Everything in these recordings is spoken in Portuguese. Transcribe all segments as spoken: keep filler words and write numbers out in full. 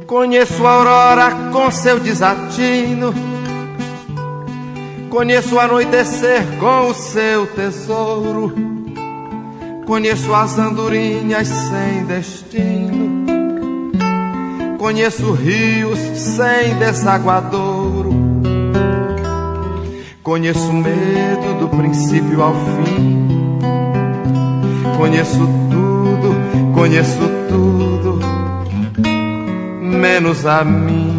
Conheço a aurora com seu desatino, conheço o anoitecer com o seu tesouro, conheço as andorinhas sem destino, conheço rios sem desaguadouro, conheço o medo do princípio ao fim, conheço tudo, conheço tudo, menos a mim.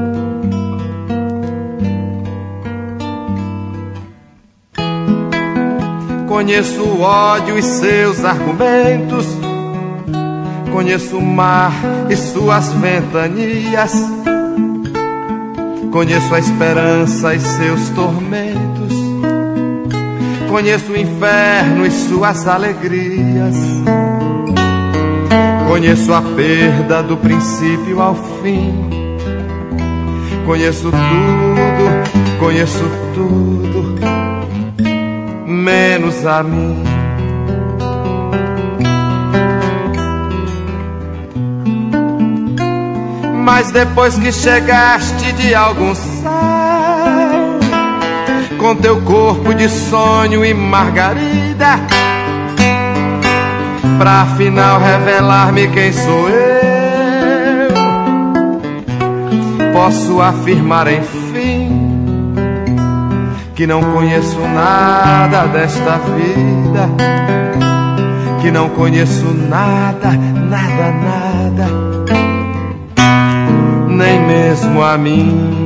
Conheço o ódio e seus argumentos, conheço o mar e suas ventanias, conheço a esperança e seus tormentos, conheço o inferno e suas alegrias, conheço a perda do princípio ao fim, conheço tudo, conheço tudo, menos a mim. Mas depois que chegaste de algum céu, com teu corpo de sonho e margarida, pra afinal revelar-me quem sou eu, posso afirmar enfim que não conheço nada desta vida, que não conheço nada, nada, nada, nem mesmo a mim.